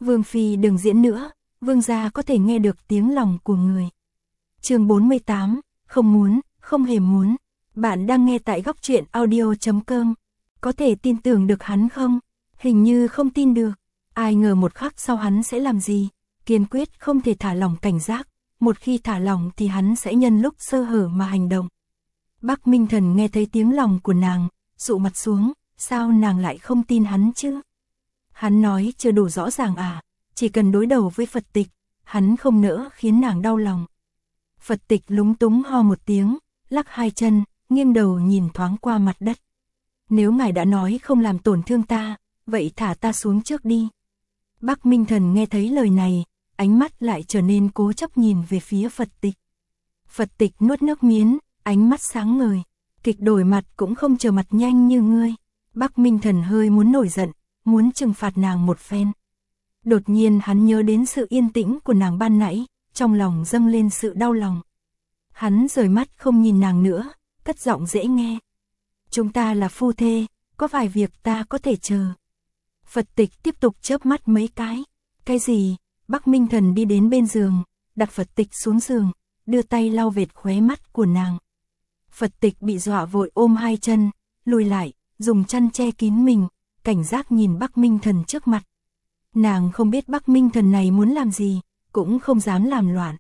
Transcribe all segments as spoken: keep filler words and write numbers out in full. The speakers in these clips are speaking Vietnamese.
Vương phi đừng diễn nữa, vương gia có thể nghe được tiếng lòng của người. Chương bốn mươi tám, không muốn, không hề muốn. Bạn đang nghe tại góc truyện audio chấm com. Có thể tin tưởng được hắn không? Hình như không tin được. Ai ngờ một khắc sau hắn sẽ làm gì? Kiên quyết không thể thả lỏng cảnh giác. Một khi thả lỏng thì hắn sẽ nhân lúc sơ hở mà hành động. Bắc Minh Thần nghe thấy tiếng lòng của nàng, dụ mặt xuống, sao nàng lại không tin hắn chứ? Hắn nói chưa đủ rõ ràng à, chỉ cần đối đầu với Phật Tịch, hắn không nỡ khiến nàng đau lòng. Phật Tịch lúng túng ho một tiếng, lắc hai chân, nghiêng đầu nhìn thoáng qua mặt đất. Nếu ngài đã nói không làm tổn thương ta, vậy thả ta xuống trước đi. Bắc Minh Thần nghe thấy lời này, ánh mắt lại trở nên cố chấp nhìn về phía Phật Tịch. Phật Tịch nuốt nước miến, ánh mắt sáng ngời, kịch đổi mặt cũng không chờ mặt nhanh như ngươi. Bắc Minh Thần hơi muốn nổi giận, muốn trừng phạt nàng một phen. Đột nhiên hắn nhớ đến sự yên tĩnh của nàng ban nãy, trong lòng dâng lên sự đau lòng. Hắn rời mắt không nhìn nàng nữa, cất giọng dễ nghe. Chúng ta là phu thê, có vài việc ta có thể chờ. Phật Tịch tiếp tục chớp mắt mấy cái. Cái gì? Bắc Minh Thần đi đến bên giường, đặt Phật Tịch xuống giường, đưa tay lau vệt khóe mắt của nàng. Phật Tịch bị dọa vội ôm hai chân, lùi lại, dùng chăn che kín mình, cảnh giác nhìn Bắc Minh Thần trước mặt. Nàng không biết Bắc Minh Thần này muốn làm gì, cũng không dám làm loạn.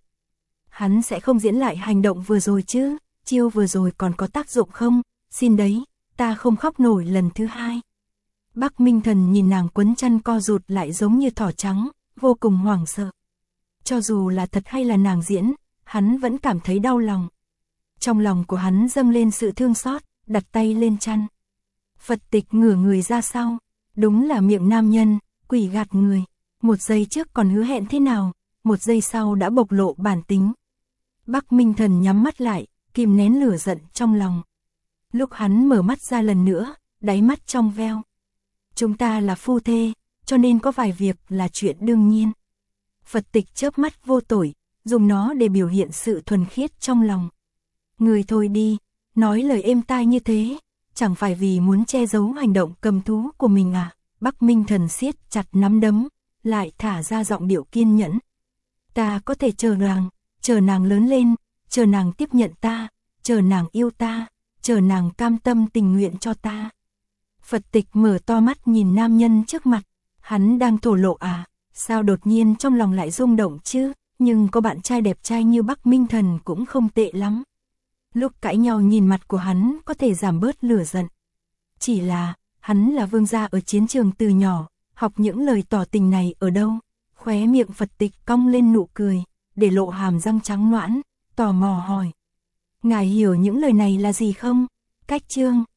Hắn sẽ không diễn lại hành động vừa rồi chứ, chiêu vừa rồi còn có tác dụng không? Xin đấy, ta không khóc nổi lần thứ hai. Bắc Minh Thần nhìn nàng quấn chăn co rụt lại giống như thỏ trắng, vô cùng hoảng sợ. Cho dù là thật hay là nàng diễn, hắn vẫn cảm thấy đau lòng. Trong lòng của hắn dâng lên sự thương xót, đặt tay lên chăn. Phật Tịch ngửa người ra sau, đúng là miệng nam nhân, quỷ gạt người. Một giây trước còn hứa hẹn thế nào, một giây sau đã bộc lộ bản tính. Bắc Minh Thần nhắm mắt lại, kìm nén lửa giận trong lòng. Lúc hắn mở mắt ra lần nữa, đáy mắt trong veo. Chúng ta là phu thê, cho nên có vài việc là chuyện đương nhiên. Phật Tịch chớp mắt vô tội, dùng nó để biểu hiện sự thuần khiết trong lòng. Người thôi đi, nói lời êm tai như thế, chẳng phải vì muốn che giấu hành động cầm thú của mình à? Bắc Minh Thần siết chặt nắm đấm, lại thả ra giọng điệu kiên nhẫn. Ta có thể chờ nàng, chờ nàng lớn lên, chờ nàng tiếp nhận ta, chờ nàng yêu ta, chờ nàng cam tâm tình nguyện cho ta. Phật Tịch mở to mắt nhìn nam nhân trước mặt, hắn đang thổ lộ à, sao đột nhiên trong lòng lại rung động chứ, nhưng có bạn trai đẹp trai như Bắc Minh Thần cũng không tệ lắm. Lúc cãi nhau nhìn mặt của hắn có thể giảm bớt lửa giận. Chỉ là, hắn là vương gia ở chiến trường từ nhỏ, học những lời tỏ tình này ở đâu? Khóe miệng Phật Tịch cong lên nụ cười, để lộ hàm răng trắng ноãn, tò mò hỏi. Ngài hiểu những lời này là gì không? Cách chương